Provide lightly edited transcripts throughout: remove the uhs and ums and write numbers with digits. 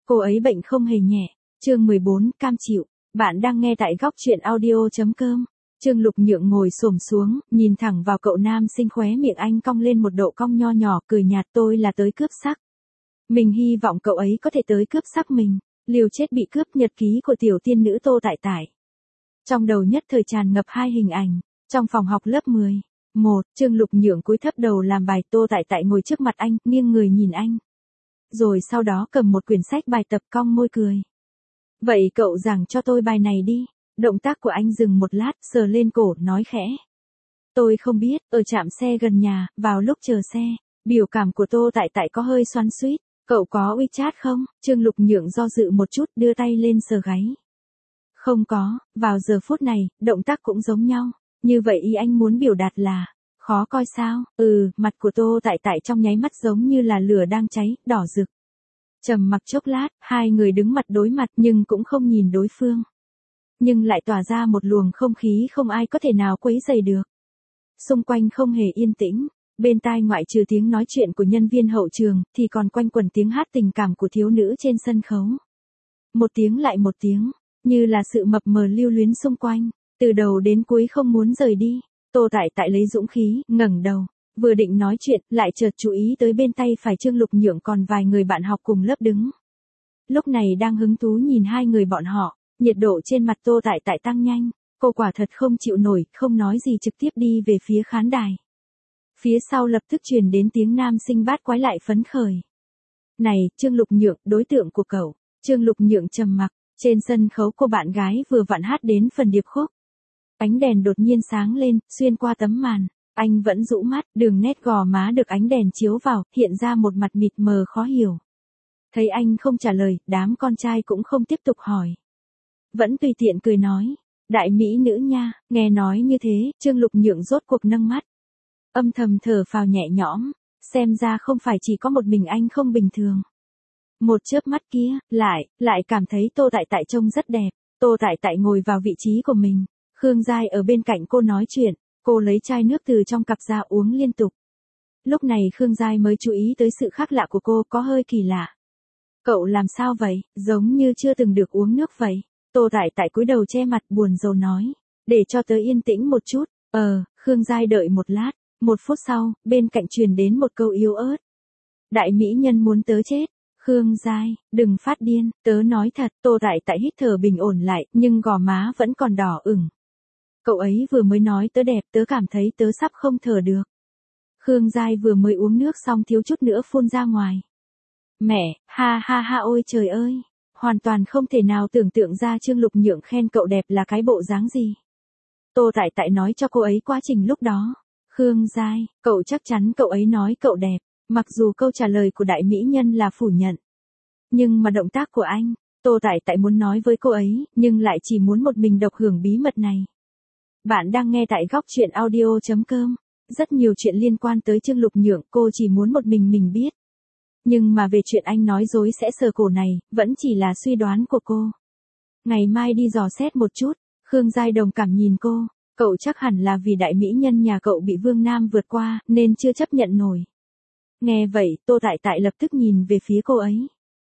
Cô ấy bệnh không hề nhẹ. Chương 14, cam chịu. Bạn đang nghe tại góc truyện audio.com. Trương Lục Nhượng ngồi xổm xuống, nhìn thẳng vào cậu nam sinh, khóe miệng anh cong lên một độ cong nho nhỏ, cười nhạt, tôi là tới cướp sắc. Mình hy vọng cậu ấy có thể tới cướp sắc mình. Liều chết bị cướp, nhật ký của tiểu tiên nữ Tô Tại Tại. Trong đầu nhất thời tràn ngập hai hình ảnh. Trong phòng học lớp 10. Trương Lục Nhượng cúi thấp đầu làm bài, Tô Tại Tại ngồi trước mặt anh, nghiêng người nhìn anh. Rồi sau đó cầm một quyển sách bài tập, cong môi cười. Vậy cậu giảng cho tôi bài này đi. Động tác của anh dừng một lát, sờ lên cổ, nói khẽ. Tôi không biết, ở trạm xe gần nhà, vào lúc chờ xe. Biểu cảm của Tô Tại Tại có hơi xoắn xuýt. Cậu có WeChat không? Trương Lục Nhượng do dự một chút, đưa tay lên sờ gáy. Không có, vào giờ phút này, động tác cũng giống nhau. Như vậy ý anh muốn biểu đạt là, khó coi sao? Mặt của Tô Tại Tại trong nháy mắt giống như là lửa đang cháy, đỏ rực. Trầm mặc chốc lát, hai người đứng mặt đối mặt nhưng cũng không nhìn đối phương. Nhưng lại tỏa ra một luồng không khí không ai có thể nào quấy rầy được. Xung quanh không hề yên tĩnh, bên tai ngoại trừ tiếng nói chuyện của nhân viên hậu trường, thì còn quanh quẩn tiếng hát tình cảm của thiếu nữ trên sân khấu. Một tiếng lại một tiếng, như là sự mập mờ lưu luyến xung quanh, từ đầu đến cuối không muốn rời đi. Tô Tại Tại lấy dũng khí, ngẩng đầu, vừa định nói chuyện, lại chợt chú ý tới bên tay phải Trương Lục Nhượng còn vài người bạn học cùng lớp đứng. Lúc này đang hứng thú nhìn hai người bọn họ, nhiệt độ trên mặt Tô Tại Tại tăng nhanh, cô quả thật không chịu nổi, không nói gì trực tiếp đi về phía khán đài. Phía sau lập tức truyền đến tiếng nam sinh bát quái lại phấn khởi. Này, Trương Lục Nhượng, đối tượng của cậu. Trương Lục Nhượng trầm mặc, trên sân khấu cô bạn gái vừa vặn hát đến phần điệp khúc. Ánh đèn đột nhiên sáng lên, xuyên qua tấm màn. Anh vẫn rũ mắt, đường nét gò má được ánh đèn chiếu vào, hiện ra một mặt mịt mờ khó hiểu. Thấy anh không trả lời, đám con trai cũng không tiếp tục hỏi. Vẫn tùy tiện cười nói. Đại mỹ nữ nha, nghe nói như thế, Trương Lục Nhượng rốt cuộc nâng mắt. Âm thầm thở phào nhẹ nhõm, xem ra không phải chỉ có một mình anh không bình thường. Một chớp mắt kia, lại cảm thấy Tô Tại Tại trông rất đẹp. Tô Tại Tại ngồi vào vị trí của mình, Khương Giai ở bên cạnh cô nói chuyện, cô lấy chai nước từ trong cặp ra uống liên tục. Lúc này Khương Giai mới chú ý tới sự khác lạ của cô, có hơi kỳ lạ. Cậu làm sao vậy, giống như chưa từng được uống nước vậy. Tô Tại Tại cúi đầu che mặt buồn rầu nói, để cho tớ yên tĩnh một chút. Khương Giai đợi một lát, 1 phút sau, bên cạnh truyền đến một câu yếu ớt. Đại mỹ nhân muốn tớ chết. Khương Giai, đừng phát điên, tớ nói thật. Tô Tại Tại hít thở bình ổn lại, nhưng gò má vẫn còn đỏ ửng. Cậu ấy vừa mới nói tớ đẹp, tớ cảm thấy tớ sắp không thở được. Khương Giai vừa mới uống nước xong thiếu chút nữa phun ra ngoài. Mẹ, ha ha ha, ôi trời ơi. Hoàn toàn không thể nào tưởng tượng ra Trương Lục Nhượng khen cậu đẹp là cái bộ dáng gì. Tô Tại Tại nói cho cô ấy quá trình lúc đó. Khương Giai, cậu chắc chắn cậu ấy nói cậu đẹp, mặc dù câu trả lời của đại mỹ nhân là phủ nhận. Nhưng mà động tác của anh, Tô Tại Tại muốn nói với cô ấy, nhưng lại chỉ muốn một mình độc hưởng bí mật này. Bạn đang nghe tại góc truyện audio.com. Rất nhiều chuyện liên quan tới Trương Lục Nhượng cô chỉ muốn một mình biết. Nhưng mà về chuyện anh nói dối sẽ sờ cổ này, vẫn chỉ là suy đoán của cô. Ngày mai đi dò xét một chút. Khương Giai đồng cảm nhìn cô. Cậu chắc hẳn là vì đại mỹ nhân nhà cậu bị Vương Nam vượt qua, nên chưa chấp nhận nổi. Nghe vậy, Tô Tại Tại lập tức nhìn về phía cô ấy.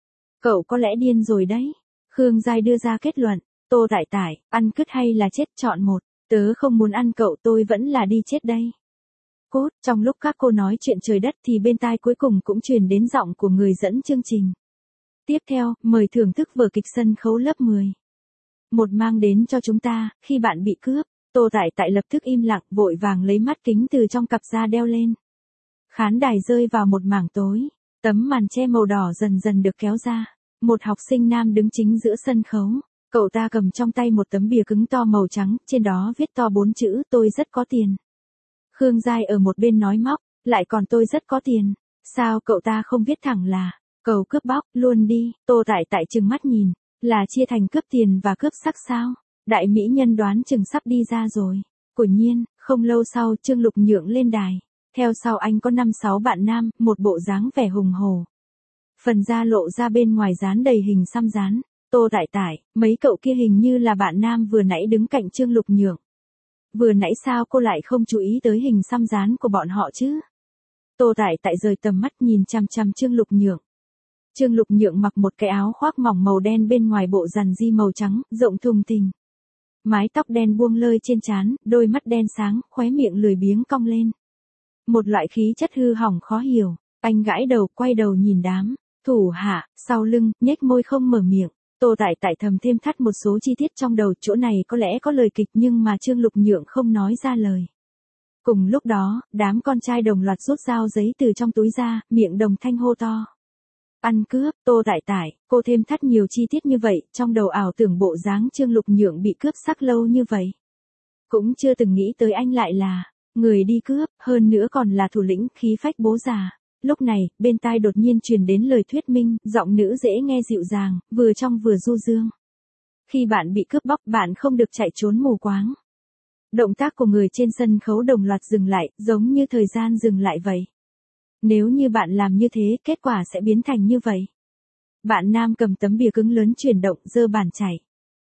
Cậu có lẽ điên rồi đấy. Khương Giai đưa ra kết luận. Tô Tại Tại, ăn cứt hay là chết, chọn một. Tớ không muốn ăn cậu, tôi vẫn là đi chết đây. Cốt, trong lúc các cô nói chuyện trời đất thì bên tai cuối cùng cũng truyền đến giọng của người dẫn chương trình. Tiếp theo, mời thưởng thức vở kịch sân khấu lớp 10. Một mang đến cho chúng ta, khi bạn bị cướp. Tô Tại Tại lập tức im lặng, vội vàng lấy mắt kính từ trong cặp ra đeo lên. Khán đài rơi vào một mảng tối, tấm màn che màu đỏ dần dần được kéo ra. Một học sinh nam đứng chính giữa sân khấu, cậu ta cầm trong tay một tấm bìa cứng to màu trắng, trên đó viết to 4 chữ, tôi rất có tiền. Khương Giai ở một bên nói móc, lại còn tôi rất có tiền, sao cậu ta không viết thẳng là, cầu cướp bóc, luôn đi. Tô Tại Tại trừng mắt nhìn, là chia thành cướp tiền và cướp sắc sao? Đại mỹ nhân đoán chừng sắp đi ra rồi. Quả nhiên, không lâu sau Trương Lục Nhượng lên đài. Theo sau anh có 5-6 bạn nam, một bộ dáng vẻ hùng hổ. Phần da lộ ra bên ngoài dán đầy hình xăm dán. Tô Tại Tại, mấy cậu kia hình như là bạn nam vừa nãy đứng cạnh Trương Lục Nhượng. Vừa nãy sao cô lại không chú ý tới hình xăm dán của bọn họ chứ? Tô Tại Tại rời tầm mắt nhìn chằm chằm Trương Lục Nhượng. Trương Lục Nhượng mặc một cái áo khoác mỏng màu đen bên ngoài bộ rằn ri màu trắng, rộng thùng thình. Mái tóc đen buông lơi trên trán, đôi mắt đen sáng, khóe miệng lười biếng cong lên. Một loại khí chất hư hỏng khó hiểu. Anh gãi đầu, quay đầu nhìn đám thủ hạ sau lưng, nhếch môi không mở miệng. Tô Tại Tại thầm thêm thắt một số chi tiết trong đầu, chỗ này có lẽ có lời kịch nhưng mà Trương Lục Nhượng không nói ra lời. Cùng lúc đó, đám con trai đồng loạt rút dao giấy từ trong túi ra, miệng đồng thanh hô to. Ăn cướp, Tô Tại Tại, cô thêm thắt nhiều chi tiết như vậy, trong đầu ảo tưởng bộ dáng Trương Lục Nhượng bị cướp sắc lâu như vậy. Cũng chưa từng nghĩ tới anh lại là người đi cướp, hơn nữa còn là thủ lĩnh khí phách bố già. Lúc này, bên tai đột nhiên truyền đến lời thuyết minh, giọng nữ dễ nghe dịu dàng, vừa trong vừa du dương. Khi bạn bị cướp bóc, bạn không được chạy trốn mù quáng. Động tác của người trên sân khấu đồng loạt dừng lại, giống như thời gian dừng lại vậy. Nếu như bạn làm như thế, kết quả sẽ biến thành như vậy. Bạn nam cầm tấm bìa cứng lớn chuyển động, giơ bàn chảy.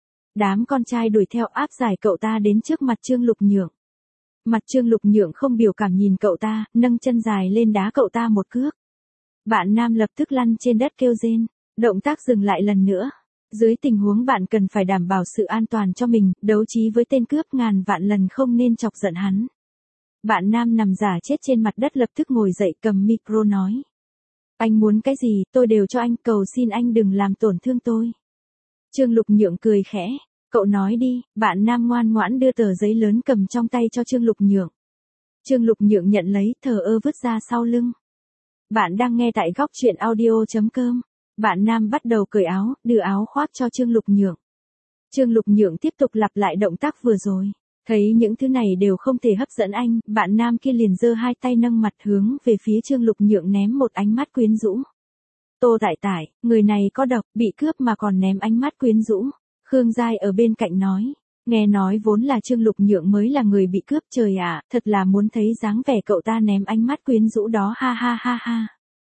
Đám con trai đuổi theo áp giải cậu ta đến trước mặt Trương Lục Nhượng. Mặt Trương Lục Nhượng không biểu cảm nhìn cậu ta, nâng chân dài lên đá cậu ta một cước. Bạn nam lập tức lăn trên đất kêu rên, động tác dừng lại lần nữa. Dưới tình huống bạn cần phải đảm bảo sự an toàn cho mình, đấu trí với tên cướp ngàn vạn lần không nên chọc giận hắn. Bạn nam nằm giả chết trên mặt đất lập tức ngồi dậy cầm micro nói. Anh muốn cái gì, tôi đều cho anh, cầu xin anh đừng làm tổn thương tôi. Trương Lục Nhượng cười khẽ. Cậu nói đi, bạn nam ngoan ngoãn đưa tờ giấy lớn cầm trong tay cho Trương Lục Nhượng. Trương Lục Nhượng nhận lấy, thờ ơ vứt ra sau lưng. Bạn đang nghe tại góc truyện audio.com. Bạn nam bắt đầu cởi áo, đưa áo khoác cho Trương Lục Nhượng. Trương Lục Nhượng tiếp tục lặp lại động tác vừa rồi. Thấy những thứ này đều không thể hấp dẫn anh, bạn nam kia liền giơ hai tay nâng mặt hướng về phía Trương Lục Nhượng ném một ánh mắt quyến rũ. Tô Tại Tại, người này có độc, bị cướp mà còn ném ánh mắt quyến rũ. Khương Giai ở bên cạnh nói, nghe nói vốn là Trương Lục Nhượng mới là người bị cướp, trời ạ, thật là muốn thấy dáng vẻ cậu ta ném ánh mắt quyến rũ đó, ha ha ha ha.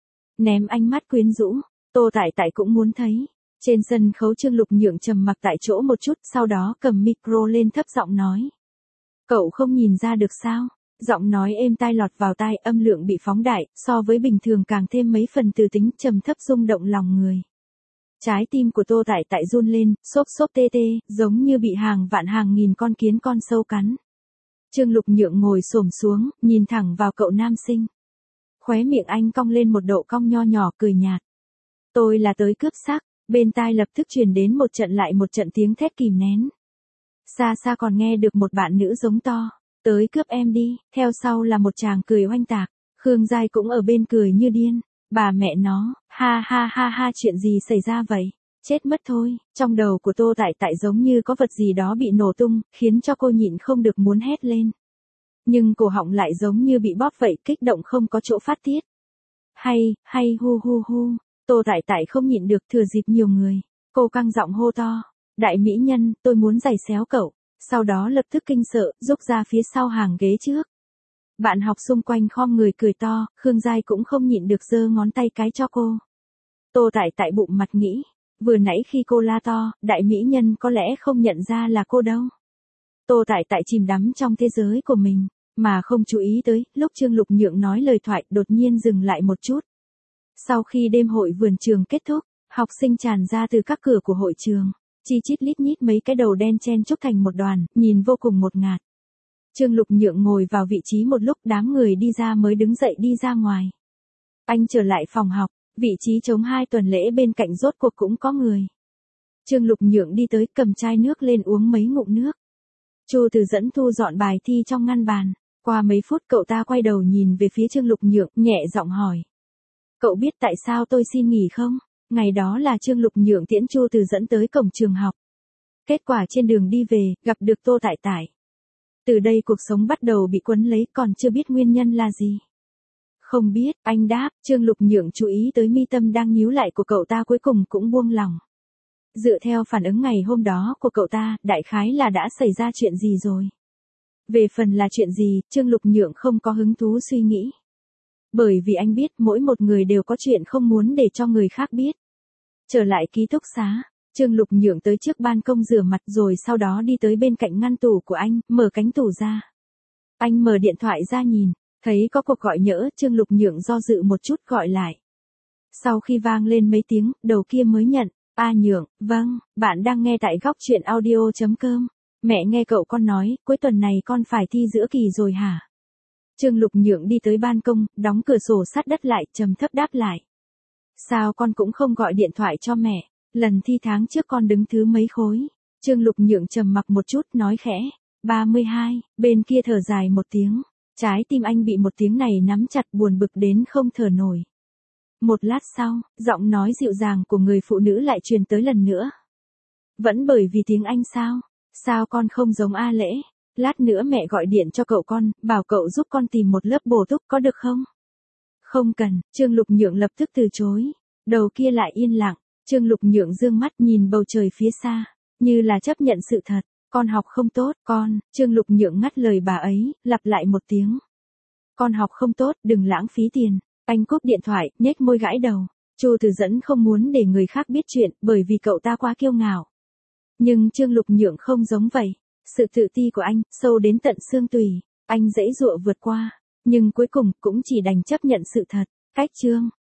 Ném ánh mắt quyến rũ, Tô Tại Tại cũng muốn thấy. Trên sân khấu Trương Lục Nhượng trầm mặc tại chỗ một chút, sau đó cầm micro lên thấp giọng nói. Cậu không nhìn ra được sao? Giọng nói êm tai lọt vào tai, âm lượng bị phóng đại, so với bình thường càng thêm mấy phần từ tính trầm thấp rung động lòng người. Trái tim của Tô Tại Tại run lên, xốp xốp tê tê, giống như bị hàng vạn hàng nghìn con kiến con sâu cắn. Trương Lục Nhượng ngồi xổm xuống, nhìn thẳng vào cậu nam sinh. Khóe miệng anh cong lên một độ cong nho nhỏ, cười nhạt. Tôi là tới cướp xác, bên tai lập tức truyền đến một trận lại một trận tiếng thét kìm nén. Xa xa còn nghe được một bạn nữ giống to, tới cướp em đi, theo sau là một chàng cười oanh tạc, Khương Giai cũng ở bên cười như điên. Bà mẹ nó, ha ha ha ha, chuyện gì xảy ra vậy? Chết mất thôi, trong đầu của Tô Tại Tại giống như có vật gì đó bị nổ tung, khiến cho cô nhịn không được muốn hét lên. Nhưng cổ họng lại giống như bị bóp vậy, kích động không có chỗ phát tiết. Hay hu hu hu, Tô Tại Tại không nhịn được, thừa dịp nhiều người. Cô căng giọng hô to, đại mỹ nhân, tôi muốn giày xéo cậu, sau đó lập tức kinh sợ, rút ra phía sau hàng ghế trước. Bạn học xung quanh khom người cười to, Khương Giai cũng không nhịn được giơ ngón tay cái cho cô. Tô Tại Tại bụng mặt nghĩ, vừa nãy khi cô la to, đại mỹ nhân có lẽ không nhận ra là cô đâu. Tô Tại Tại chìm đắm trong thế giới của mình, mà không chú ý tới, lúc Trương Lục Nhượng nói lời thoại đột nhiên dừng lại một chút. Sau khi đêm hội vườn trường kết thúc, học sinh tràn ra từ các cửa của hội trường, chi chít lít nhít mấy cái đầu đen chen chúc thành một đoàn, nhìn vô cùng ngột ngạt. Trương Lục Nhượng ngồi vào vị trí một lúc, đám người đi ra mới đứng dậy đi ra ngoài. Anh trở lại phòng học, vị trí trống 2 tuần lễ bên cạnh rốt cuộc cũng có người. Trương Lục Nhượng đi tới, cầm chai nước lên uống mấy ngụm nước. Chu Từ Dẫn thu dọn bài thi trong ngăn bàn. Qua mấy phút cậu ta quay đầu nhìn về phía Trương Lục Nhượng, nhẹ giọng hỏi. Cậu biết tại sao tôi xin nghỉ không? Ngày đó là Trương Lục Nhượng tiễn Chu Từ Dẫn tới cổng trường học. Kết quả trên đường đi về, gặp được Tô Tại Tại. Từ đây cuộc sống bắt đầu bị quấn lấy, còn chưa biết nguyên nhân là gì. Không biết, anh đáp. Trương Lục Nhượng chú ý tới mi tâm đang nhíu lại của cậu ta cuối cùng cũng buông lỏng. Dựa theo phản ứng ngày hôm đó của cậu ta, đại khái là đã xảy ra chuyện gì rồi. Về phần là chuyện gì, Trương Lục Nhượng không có hứng thú suy nghĩ. Bởi vì anh biết mỗi một người đều có chuyện không muốn để cho người khác biết. Trở lại ký túc xá, Trương Lục Nhượng tới trước ban công rửa mặt rồi sau đó đi tới bên cạnh ngăn tủ của anh, mở cánh tủ ra. Anh mở điện thoại ra nhìn, thấy có cuộc gọi nhỡ, Trương Lục Nhượng do dự một chút gọi lại. Sau khi vang lên mấy tiếng, đầu kia mới nhận. A Nhượng, vâng, bạn đang nghe tại góc chuyện audio.com. Mẹ nghe cậu con nói, cuối tuần này con phải thi giữa kỳ rồi hả? Trương Lục Nhượng đi tới ban công, đóng cửa sổ sát đất lại, trầm thấp đáp lại. Sao con cũng không gọi điện thoại cho mẹ? Lần thi tháng trước con đứng thứ mấy khối? Trương Lục Nhượng trầm mặc một chút, nói khẽ. 32, bên kia thở dài một tiếng. Trái tim anh bị một tiếng này nắm chặt, buồn bực đến không thở nổi. Một lát sau, giọng nói dịu dàng của người phụ nữ lại truyền tới lần nữa. Vẫn bởi vì tiếng Anh sao? Sao con không giống A Lễ? Lát nữa mẹ gọi điện cho cậu con, bảo cậu giúp con tìm một lớp bổ túc có được không? Không cần, Trương Lục Nhượng lập tức từ chối. Đầu kia lại yên lặng, Trương Lục Nhượng dương mắt nhìn bầu trời phía xa, như là chấp nhận sự thật. Con học không tốt, con, Trương Lục Nhượng ngắt lời bà ấy, lặp lại một tiếng. Con học không tốt, đừng lãng phí tiền. Anh cúp điện thoại, nhếch môi gãi đầu. Chu Từ Dẫn không muốn để người khác biết chuyện, bởi vì cậu ta quá kiêu ngạo. Nhưng Trương Lục Nhượng không giống vậy. Sự tự ti của anh, sâu đến tận xương tủy. Anh giãy giụa vượt qua, nhưng cuối cùng cũng chỉ đành chấp nhận sự thật. Cách Trương